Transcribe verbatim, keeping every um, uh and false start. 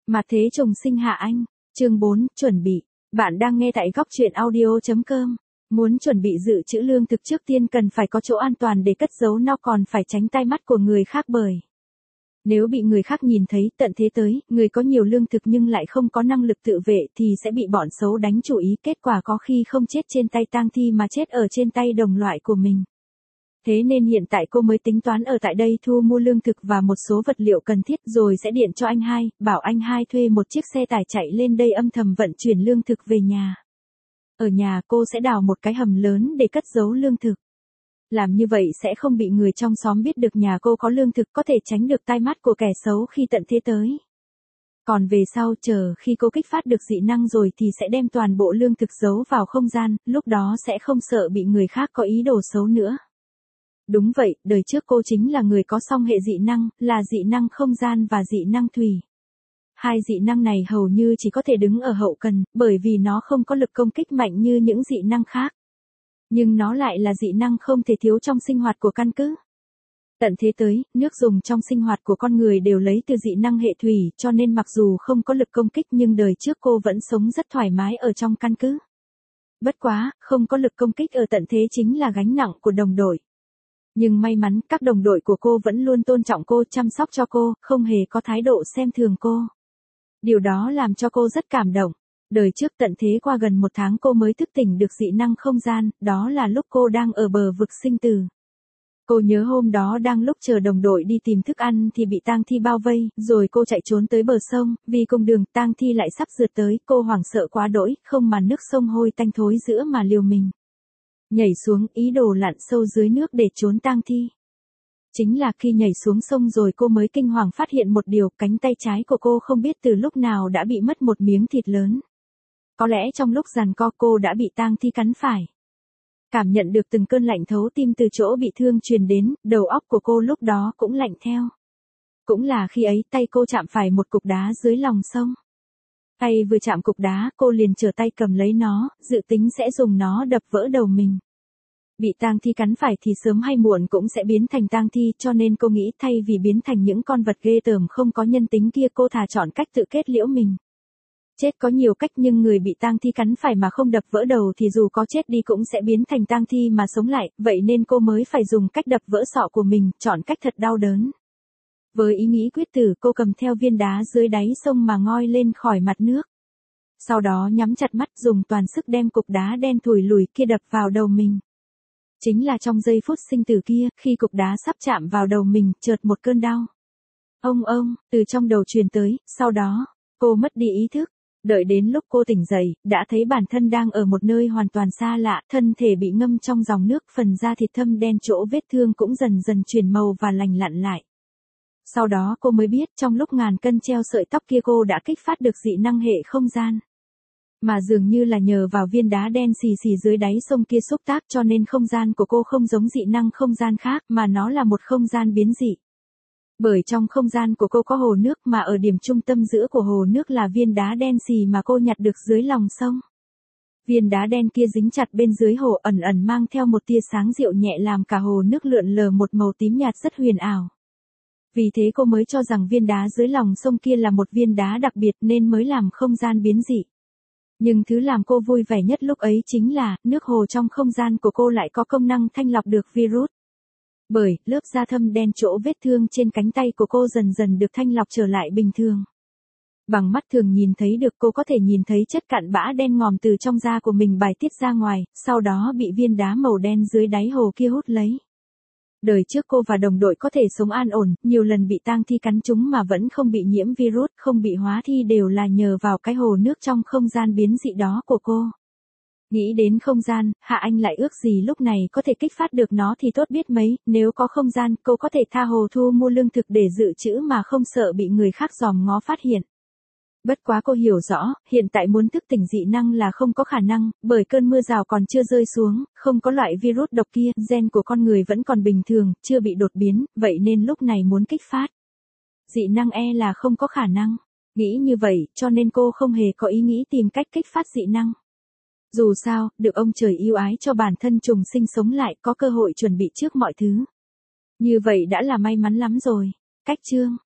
Mặt thế trùng sinh hạ anh, chương bốn, chuẩn bị. Bạn đang nghe tại góc truyện audio chấm com. Muốn chuẩn bị dự trữ lương thực trước tiên cần phải có chỗ an toàn để cất giấu, nó còn phải tránh tai mắt của người khác, bởi nếu bị người khác nhìn thấy tận thế tới, người có nhiều lương thực nhưng lại không có năng lực tự vệ thì sẽ bị bọn xấu đánh chủ ý, kết quả có khi không chết trên tay tang thi mà chết ở trên tay đồng loại của mình. Thế nên hiện tại cô mới tính toán ở tại đây thu mua lương thực và một số vật liệu cần thiết, rồi sẽ điện cho anh hai, bảo anh hai thuê một chiếc xe tải chạy lên đây âm thầm vận chuyển lương thực về nhà. Ở nhà cô sẽ đào một cái hầm lớn để cất giấu lương thực. Làm như vậy sẽ không bị người trong xóm biết được nhà cô có lương thực, có thể tránh được tai mắt của kẻ xấu khi tận thế tới. Còn về sau, chờ khi cô kích phát được dị năng rồi thì sẽ đem toàn bộ lương thực giấu vào không gian, lúc đó sẽ không sợ bị người khác có ý đồ xấu nữa. Đúng vậy, đời trước cô chính là người có song hệ dị năng, là dị năng không gian và dị năng thủy. Hai dị năng này hầu như chỉ có thể đứng ở hậu cần, bởi vì nó không có lực công kích mạnh như những dị năng khác. Nhưng nó lại là dị năng không thể thiếu trong sinh hoạt của căn cứ. Tận thế tới, nước dùng trong sinh hoạt của con người đều lấy từ dị năng hệ thủy, cho nên mặc dù không có lực công kích nhưng đời trước cô vẫn sống rất thoải mái ở trong căn cứ. Bất quá, không có lực công kích ở tận thế chính là gánh nặng của đồng đội. Nhưng may mắn, các đồng đội của cô vẫn luôn tôn trọng cô, chăm sóc cho cô, không hề có thái độ xem thường cô. Điều đó làm cho cô rất cảm động. Đời trước tận thế qua gần một tháng cô mới thức tỉnh được dị năng không gian, đó là lúc cô đang ở bờ vực sinh tử. Cô nhớ hôm đó đang lúc chờ đồng đội đi tìm thức ăn thì bị tang thi bao vây, rồi cô chạy trốn tới bờ sông, vì cùng đường tang thi lại sắp rượt tới, cô hoảng sợ quá đỗi, không màn nước sông hôi tanh thối giữa mà liều mình. Nhảy xuống, ý đồ lặn sâu dưới nước để trốn tang thi. Chính là khi nhảy xuống sông rồi cô mới kinh hoàng phát hiện một điều, cánh tay trái của cô không biết từ lúc nào đã bị mất một miếng thịt lớn. Có lẽ trong lúc giằng co cô đã bị tang thi cắn phải. Cảm nhận được từng cơn lạnh thấu tim từ chỗ bị thương truyền đến, đầu óc của cô lúc đó cũng lạnh theo. Cũng là khi ấy tay cô chạm phải một cục đá dưới lòng sông. Tay vừa chạm cục đá cô liền trở tay cầm lấy nó, dự tính sẽ dùng nó đập vỡ đầu mình. Bị tang thi cắn phải thì sớm hay muộn cũng sẽ biến thành tang thi, cho nên cô nghĩ thay vì biến thành những con vật ghê tởm không có nhân tính kia, cô thà chọn cách tự kết liễu mình. Chết có nhiều cách nhưng người bị tang thi cắn phải mà không đập vỡ đầu thì dù có chết đi cũng sẽ biến thành tang thi mà sống lại, vậy nên cô mới phải dùng cách đập vỡ sọ của mình, chọn cách thật đau đớn. Với ý nghĩ quyết tử, cô cầm theo viên đá dưới đáy sông mà ngoi lên khỏi mặt nước. Sau đó nhắm chặt mắt dùng toàn sức đem cục đá đen thùi lùi kia đập vào đầu mình. Chính là trong giây phút sinh tử kia, khi cục đá sắp chạm vào đầu mình, chợt một cơn đau. Ông ông, từ trong đầu truyền tới, sau đó, cô mất đi ý thức. Đợi đến lúc cô tỉnh dậy, đã thấy bản thân đang ở một nơi hoàn toàn xa lạ, thân thể bị ngâm trong dòng nước, phần da thịt thâm đen, chỗ vết thương cũng dần dần chuyển màu và lành lặn lại. Sau đó cô mới biết trong lúc ngàn cân treo sợi tóc kia cô đã kích phát được dị năng hệ không gian. Mà dường như là nhờ vào viên đá đen xì xì dưới đáy sông kia xúc tác cho nên không gian của cô không giống dị năng không gian khác mà nó là một không gian biến dị. Bởi trong không gian của cô có hồ nước mà ở điểm trung tâm giữa của hồ nước là viên đá đen xì mà cô nhặt được dưới lòng sông. Viên đá đen kia dính chặt bên dưới hồ ẩn ẩn mang theo một tia sáng dịu nhẹ làm cả hồ nước lượn lờ một màu tím nhạt rất huyền ảo. Vì thế cô mới cho rằng viên đá dưới lòng sông kia là một viên đá đặc biệt nên mới làm không gian biến dị. Nhưng thứ làm cô vui vẻ nhất lúc ấy chính là nước hồ trong không gian của cô lại có công năng thanh lọc được virus. Bởi, lớp da thâm đen chỗ vết thương trên cánh tay của cô dần dần được thanh lọc trở lại bình thường. Bằng mắt thường nhìn thấy được cô có thể nhìn thấy chất cặn bã đen ngòm từ trong da của mình bài tiết ra ngoài, sau đó bị viên đá màu đen dưới đáy hồ kia hút lấy. Đời trước cô và đồng đội có thể sống an ổn, nhiều lần bị tang thi cắn trúng mà vẫn không bị nhiễm virus, không bị hóa thi đều là nhờ vào cái hồ nước trong không gian biến dị đó của cô. Nghĩ đến không gian, Hạ Anh lại ước gì lúc này có thể kích phát được nó thì tốt biết mấy, nếu có không gian, cô có thể tha hồ thu mua lương thực để dự trữ mà không sợ bị người khác dòm ngó phát hiện. Bất quá cô hiểu rõ, hiện tại muốn thức tỉnh dị năng là không có khả năng, bởi cơn mưa rào còn chưa rơi xuống, không có loại virus độc kia, gen của con người vẫn còn bình thường, chưa bị đột biến, vậy nên lúc này muốn kích phát dị năng e là không có khả năng. Nghĩ như vậy, cho nên cô không hề có ý nghĩ tìm cách kích phát dị năng. Dù sao, được ông trời yêu ái cho bản thân trùng sinh sống lại, có cơ hội chuẩn bị trước mọi thứ. Như vậy đã là may mắn lắm rồi. Cách chương